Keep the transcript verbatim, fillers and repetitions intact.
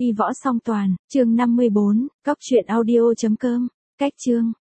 Y võ song toàn, chương năm mươi bốn, cóc truyện audio chấm com, cách chương.